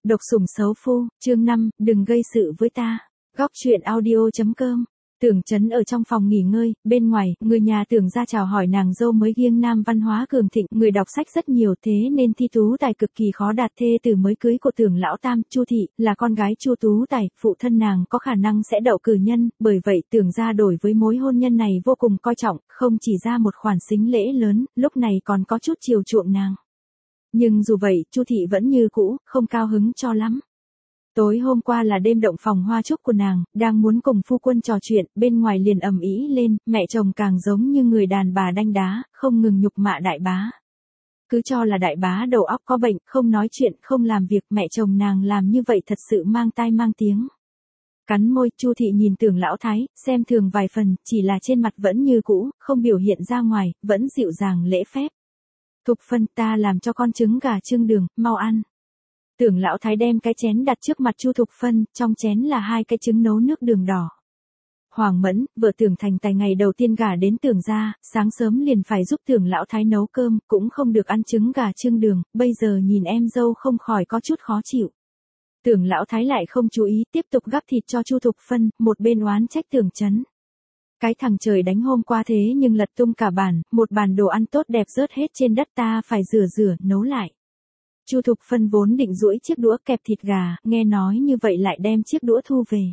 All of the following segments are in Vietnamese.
Độc sủng xấu phu, chương 5, đừng gây sự với ta. Góc truyện audio.com. Tưởng Chấn ở trong phòng nghỉ ngơi, bên ngoài, người nhà Tưởng ra chào hỏi nàng dâu mới Giêng Nam văn hóa cường thịnh, người đọc sách rất nhiều thế nên thi tú tài cực kỳ khó đạt. Thê từ mới cưới của Tưởng lão tam, Chu thị, là con gái Chu tú tài, phụ thân nàng có khả năng sẽ đậu cử nhân, bởi vậy Tưởng ra đổi với mối hôn nhân này vô cùng coi trọng, không chỉ ra một khoản sính lễ lớn, lúc này còn có chút chiều chuộng nàng. Nhưng dù vậy, Chu thị vẫn như cũ, không cao hứng cho lắm. Tối hôm qua là đêm động phòng hoa chúc của nàng, đang muốn cùng phu quân trò chuyện, bên ngoài liền ầm ĩ lên, mẹ chồng càng giống như người đàn bà đanh đá, không ngừng nhục mạ đại bá. Cứ cho là đại bá đầu óc có bệnh, không nói chuyện, không làm việc, mẹ chồng nàng làm như vậy thật sự mang tai mang tiếng. Cắn môi, Chu thị nhìn Tưởng lão thái, xem thường vài phần, chỉ là trên mặt vẫn như cũ, không biểu hiện ra ngoài, vẫn dịu dàng lễ phép. Thục Phân, ta làm cho con trứng gà chưng đường, mau ăn. Tưởng lão thái đem cái chén đặt trước mặt Chu Thục Phân, trong chén là 2 cái trứng nấu nước đường đỏ. Hoàng Mẫn, vợ Tưởng Thành Tài ngày đầu tiên gả đến Tưởng gia, sáng sớm liền phải giúp Tưởng lão thái nấu cơm, cũng không được ăn trứng gà chưng đường, bây giờ nhìn em dâu không khỏi có chút khó chịu. Tưởng lão thái lại không chú ý, tiếp tục gắp thịt cho Chu Thục Phân, một bên oán trách Tưởng Chấn. Cái thằng trời đánh hôm qua thế nhưng lật tung cả bàn, một bàn đồ ăn tốt đẹp rớt hết trên đất, ta phải rửa, nấu lại. Chu Thục Phân vốn định duỗi chiếc đũa kẹp thịt gà, nghe nói như vậy lại đem chiếc đũa thu về.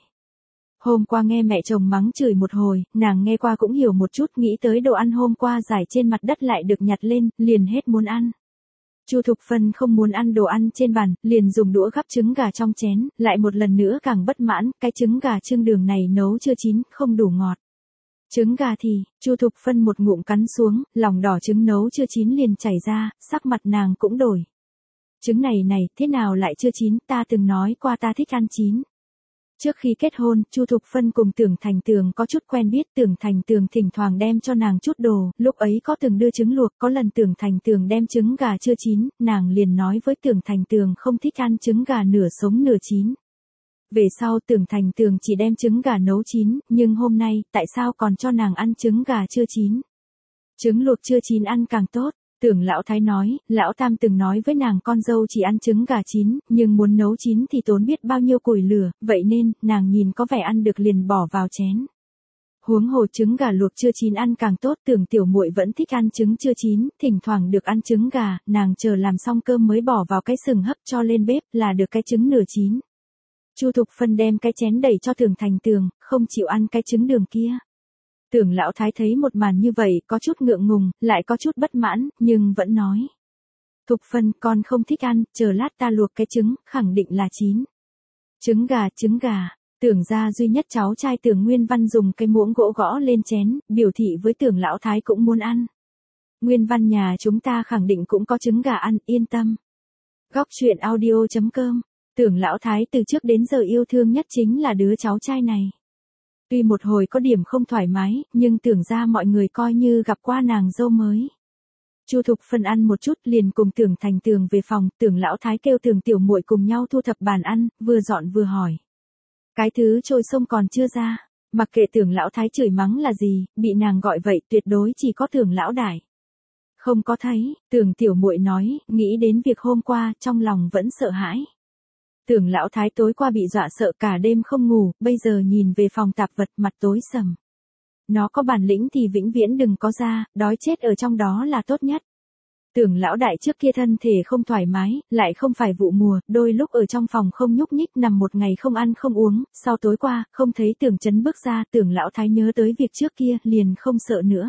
Hôm qua nghe mẹ chồng mắng chửi một hồi, nàng nghe qua cũng hiểu một chút, nghĩ tới đồ ăn hôm qua rải trên mặt đất lại được nhặt lên, liền hết muốn ăn. Chu Thục Phân không muốn ăn đồ ăn trên bàn, liền dùng đũa gắp trứng gà trong chén, lại một lần nữa càng bất mãn, cái trứng gà chưng đường này nấu chưa chín, không đủ ngọt. Trứng gà thì, Chu Thục Phân một ngụm cắn xuống, lòng đỏ trứng nấu chưa chín liền chảy ra, sắc mặt nàng cũng đổi. Trứng này, thế nào lại chưa chín, ta từng nói qua ta thích ăn chín. Trước khi kết hôn, Chu Thục Phân cùng Tưởng Thành Tường có chút quen biết, Tưởng Thành Tường thỉnh thoảng đem cho nàng chút đồ, lúc ấy có từng đưa trứng luộc, có lần Tưởng Thành Tường đem trứng gà chưa chín, nàng liền nói với Tưởng Thành Tường không thích ăn trứng gà nửa sống nửa chín. Về sau Tưởng Thành Tường chỉ đem trứng gà nấu chín, nhưng hôm nay, tại sao còn cho nàng ăn trứng gà chưa chín? Trứng luộc chưa chín ăn càng tốt. Tưởng lão thái nói, lão tam từng nói với nàng con dâu chỉ ăn trứng gà chín, nhưng muốn nấu chín thì tốn biết bao nhiêu củi lửa, vậy nên, nàng nhìn có vẻ ăn được liền bỏ vào chén. Huống hồ trứng gà luộc chưa chín ăn càng tốt, Tưởng tiểu muội vẫn thích ăn trứng chưa chín, thỉnh thoảng được ăn trứng gà, nàng chờ làm xong cơm mới bỏ vào cái sừng hấp cho lên bếp, là được cái trứng nửa chín. Chu Thục Phân đem cái chén đẩy cho Tưởng Thành Tường, không chịu ăn cái trứng đường kia. Tưởng lão thái thấy một màn như vậy, có chút ngượng ngùng, lại có chút bất mãn, nhưng vẫn nói. Thục Phân, con không thích ăn, chờ lát ta luộc cái trứng, khẳng định là chín. Trứng gà, Tưởng gia duy nhất cháu trai Tưởng Nguyên Văn dùng cái muỗng gỗ gõ lên chén, biểu thị với Tưởng lão thái cũng muốn ăn. Nguyên Văn nhà chúng ta khẳng định cũng có trứng gà ăn, yên tâm. Góc truyện audio.com. Tưởng lão thái từ trước đến giờ yêu thương nhất chính là đứa cháu trai này. Tuy một hồi có điểm không thoải mái, nhưng Tưởng ra mọi người coi như gặp qua nàng dâu mới. Chu Thục Phân ăn một chút liền cùng Tưởng Thành Tường về phòng, Tưởng lão thái kêu Tưởng tiểu muội cùng nhau thu thập bàn ăn, vừa dọn vừa hỏi. Cái thứ trôi sông còn chưa ra, mặc kệ Tưởng lão thái chửi mắng là gì, bị nàng gọi vậy tuyệt đối chỉ có Tưởng lão đại. Không có thấy, Tưởng tiểu muội nói, nghĩ đến việc hôm qua, trong lòng vẫn sợ hãi. Tưởng lão thái tối qua bị dọa sợ cả đêm không ngủ, bây giờ nhìn về phòng tạp vật mặt tối sầm. Nó có bản lĩnh thì vĩnh viễn đừng có ra, đói chết ở trong đó là tốt nhất. Tưởng lão đại trước kia thân thể không thoải mái, lại không phải vụ mùa, đôi lúc ở trong phòng không nhúc nhích nằm một ngày không ăn không uống, sau tối qua, không thấy Tưởng Chấn bước ra, Tưởng lão thái nhớ tới việc trước kia, liền không sợ nữa.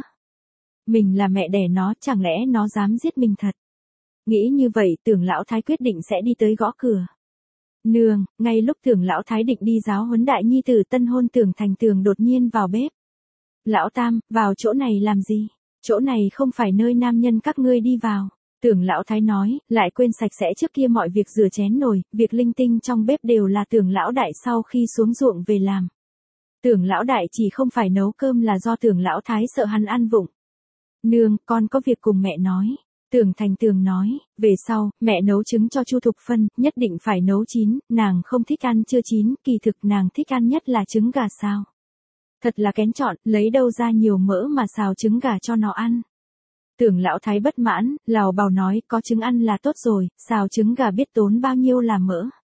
Mình là mẹ đẻ nó, chẳng lẽ nó dám giết mình thật? Nghĩ như vậy, Tưởng lão thái quyết định sẽ đi tới gõ cửa. Nương, ngay lúc Tưởng lão thái định đi giáo huấn đại nhi tử tân hôn, Tưởng Thành Tường đột nhiên vào bếp. Lão tam, vào chỗ này làm gì? Chỗ này không phải nơi nam nhân các ngươi đi vào. Tưởng lão thái nói, lại quên sạch sẽ trước kia mọi việc rửa chén nồi, việc linh tinh trong bếp đều là Tưởng lão đại sau khi xuống ruộng về làm. Tưởng lão đại chỉ không phải nấu cơm là do Tưởng lão thái sợ hắn ăn vụng. Nương, con có việc cùng mẹ nói. Tưởng Thành Tường nói, về sau, mẹ nấu trứng cho Chu Thục Phân, nhất định phải nấu chín, nàng không thích ăn chưa chín, kỳ thực nàng thích ăn nhất là trứng gà xào. Thật là kén chọn, lấy đâu ra nhiều mỡ mà xào trứng gà cho nó ăn. Tưởng lão thái bất mãn, lào bào nói, có trứng ăn là tốt rồi, xào trứng gà biết tốn bao nhiêu là mỡ.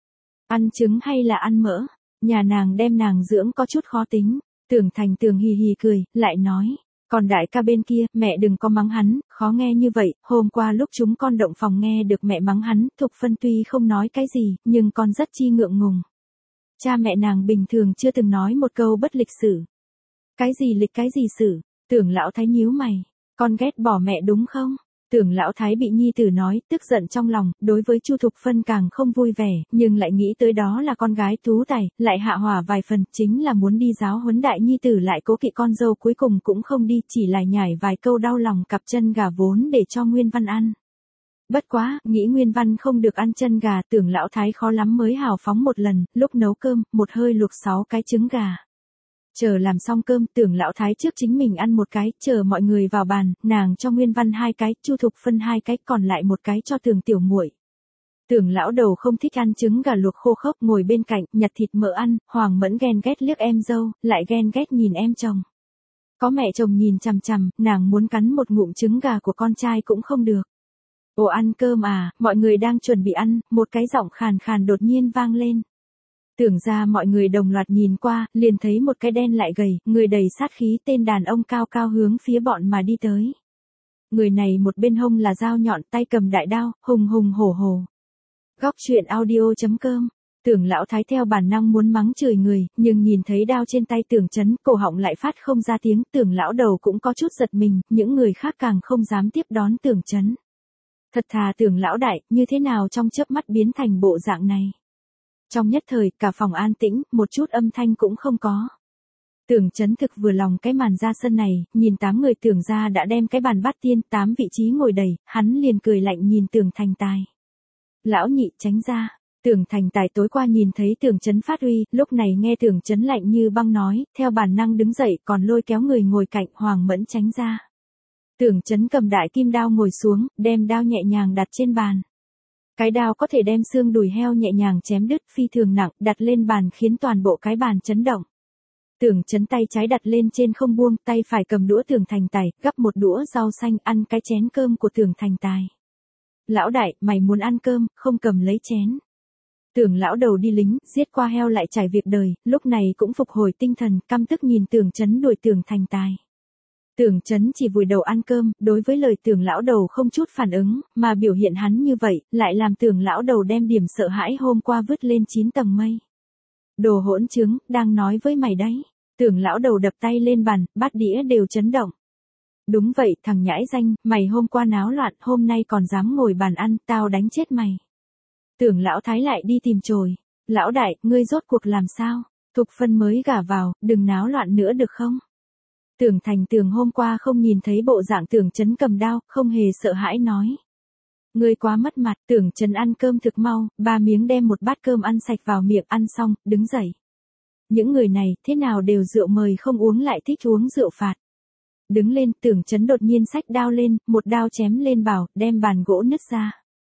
Ăn trứng hay là ăn mỡ? Nhà nàng đem nàng dưỡng có chút khó tính. Tưởng Thành Tường hì hì cười, lại nói. Còn đại ca bên kia, mẹ đừng có mắng hắn, khó nghe như vậy, hôm qua lúc chúng con động phòng nghe được mẹ mắng hắn, Thục Phân tuy không nói cái gì, nhưng con rất chi ngượng ngùng. Cha mẹ nàng bình thường chưa từng nói một câu bất lịch sự. Cái gì sự? Tưởng Lão Thái nhíu mày. Con ghét bỏ mẹ đúng không? Tưởng Lão Thái bị nhi tử nói, tức giận trong lòng, đối với Chu Thục Phân càng không vui vẻ, nhưng lại nghĩ tới đó là con gái tú tài, lại hạ hỏa vài phần, chính là muốn đi giáo huấn đại nhi tử lại cố kỵ con dâu cuối cùng cũng không đi, chỉ lại nhảy vài câu đau lòng cặp chân gà vốn để cho Nguyên Văn ăn. Bất quá, nghĩ Nguyên Văn không được ăn chân gà, Tưởng Lão Thái khó lắm mới hào phóng một lần, lúc nấu cơm, một hơi luộc 6 cái trứng gà. Chờ làm xong cơm, Tưởng Lão Thái trước chính mình ăn một cái, chờ mọi người vào bàn, nàng cho Nguyên Văn 2 cái, Chu Thục Phân 2 cái, còn lại một cái cho Tưởng tiểu muội. Tưởng Lão Đầu không thích ăn trứng gà luộc khô khốc, ngồi bên cạnh, nhặt thịt mỡ ăn, Hoàng Mẫn ghen ghét liếc em dâu, lại ghen ghét nhìn em chồng. Có mẹ chồng nhìn chằm chằm, nàng muốn cắn một ngụm trứng gà của con trai cũng không được. Ồ ăn cơm à, mọi người đang chuẩn bị ăn, một cái giọng khàn khàn đột nhiên vang lên. Tưởng ra mọi người đồng loạt nhìn qua, liền thấy một cái đen lại gầy, người đầy sát khí tên đàn ông cao cao hướng phía bọn mà đi tới. Người này một bên hông là dao nhọn tay cầm đại đao, hùng hùng hổ hổ. Góc truyện audio.com. Tưởng Lão Thái theo bản năng muốn mắng chửi người, nhưng nhìn thấy đao trên tay Tưởng Chấn, cổ họng lại phát không ra tiếng, Tưởng Lão Đầu cũng có chút giật mình, những người khác càng không dám tiếp đón Tưởng Chấn. Thật thà Tưởng Lão Đại, như thế nào trong chớp mắt biến thành bộ dạng này. Trong nhất thời, cả phòng an tĩnh, một chút âm thanh cũng không có. Tưởng Chấn thực vừa lòng cái màn ra sân này, nhìn 8 người Tưởng ra đã đem cái bàn bát tiên, 8 vị trí ngồi đầy, hắn liền cười lạnh nhìn Tưởng Thành Tài. Lão nhị tránh ra, Tưởng Thành Tài tối qua nhìn thấy Tưởng Chấn phát uy, lúc này nghe Tưởng Chấn lạnh như băng nói, theo bản năng đứng dậy còn lôi kéo người ngồi cạnh Hoàng Mẫn tránh ra. Tưởng Chấn cầm đại kim đao ngồi xuống, đem đao nhẹ nhàng đặt trên bàn. Cái đao có thể đem xương đùi heo nhẹ nhàng chém đứt phi thường nặng, đặt lên bàn khiến toàn bộ cái bàn chấn động. Tưởng Chấn tay trái đặt lên trên không buông, tay phải cầm đũa Tưởng Thành Tài, gắp một đũa rau xanh ăn cái chén cơm của Tưởng Thành Tài. Lão đại, mày muốn ăn cơm, không cầm lấy chén. Tưởng Lão Đầu đi lính, giết qua heo lại trải việc đời, lúc này cũng phục hồi tinh thần, căm tức nhìn Tưởng Chấn đuổi Tưởng Thành Tài. Tưởng Chấn chỉ vùi đầu ăn cơm, đối với lời Tưởng Lão Đầu không chút phản ứng, mà biểu hiện hắn như vậy, lại làm Tưởng Lão Đầu đem điểm sợ hãi hôm qua vứt lên 9 tầng mây. Đồ hỗn trứng, đang nói với mày đấy. Tưởng Lão Đầu đập tay lên bàn, bát đĩa đều chấn động. Đúng vậy, thằng nhãi danh, mày hôm qua náo loạn, hôm nay còn dám ngồi bàn ăn, tao đánh chết mày. Tưởng Lão Thái lại đi tìm chổi. Lão đại, ngươi rốt cuộc làm sao? Thục Phân mới gả vào, đừng náo loạn nữa được không? Tưởng Thành Tường hôm qua không nhìn thấy bộ dạng Tưởng Chấn cầm đao, không hề sợ hãi nói. Ngươi quá mất mặt, Tưởng Chấn ăn cơm thực mau, 3 miếng đem một bát cơm ăn sạch vào miệng ăn xong, đứng dậy. Những người này, thế nào đều rượu mời không uống lại thích uống rượu phạt. Đứng lên, Tưởng Chấn đột nhiên xách đao lên, một đao chém lên bảo, đem bàn gỗ nứt ra.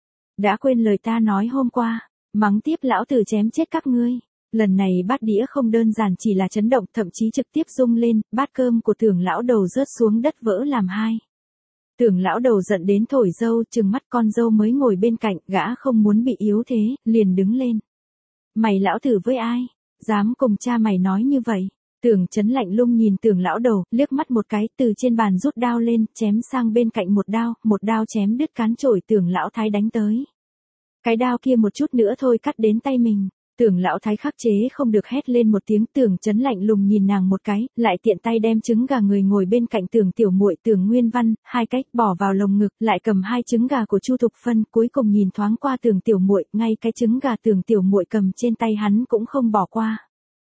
Đã quên lời ta nói hôm qua, mắng tiếp lão tử chém chết các ngươi. Lần này bát đĩa không đơn giản chỉ là chấn động, thậm chí trực tiếp rung lên, bát cơm của Tưởng Lão Đầu rớt xuống đất vỡ làm hai. Tưởng Lão Đầu giận đến thổi dâu, trừng mắt con dâu mới ngồi bên cạnh, gã không muốn bị yếu thế, liền đứng lên. Mày lão tử với ai? Dám cùng cha mày nói như vậy? Tưởng Chấn lạnh lùng nhìn Tưởng Lão Đầu, liếc mắt một cái, từ trên bàn rút đao lên, chém sang bên cạnh một đao chém đứt cán chổi Tưởng Lão Thái đánh tới. Cái đao kia một chút nữa thôi cắt đến tay mình. Tưởng Lão Thái khắc chế không được hét lên một tiếng. Tưởng Chấn lạnh lùng nhìn nàng một cái, lại tiện tay đem trứng gà người ngồi bên cạnh Tưởng tiểu muội Tưởng Nguyên Văn, 2 cách bỏ vào lồng ngực, lại cầm 2 trứng gà của Chu Thục Phân, cuối cùng nhìn thoáng qua Tưởng tiểu muội, ngay cái trứng gà Tưởng tiểu muội cầm trên tay hắn cũng không bỏ qua.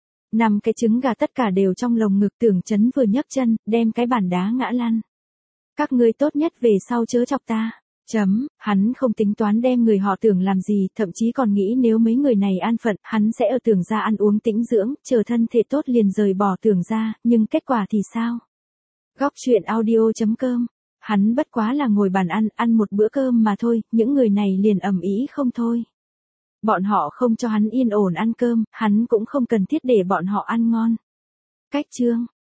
5 cái trứng gà tất cả đều trong lồng ngực. Tưởng Chấn vừa nhấc chân, đem cái bàn đá ngã lăn. Các ngươi tốt nhất về sau chớ chọc ta. Hắn không tính toán đem người họ Tưởng làm gì, thậm chí còn nghĩ nếu mấy người này an phận, hắn sẽ ở Tưởng gia ăn uống tĩnh dưỡng, chờ thân thể tốt liền rời bỏ Tưởng gia, nhưng kết quả thì sao? Góc truyện audio.com. Hắn bất quá là ngồi bàn ăn một bữa cơm mà thôi, những người này liền ầm ĩ không thôi. Bọn họ không cho hắn yên ổn ăn cơm, hắn cũng không cần thiết để bọn họ ăn ngon. Cách chương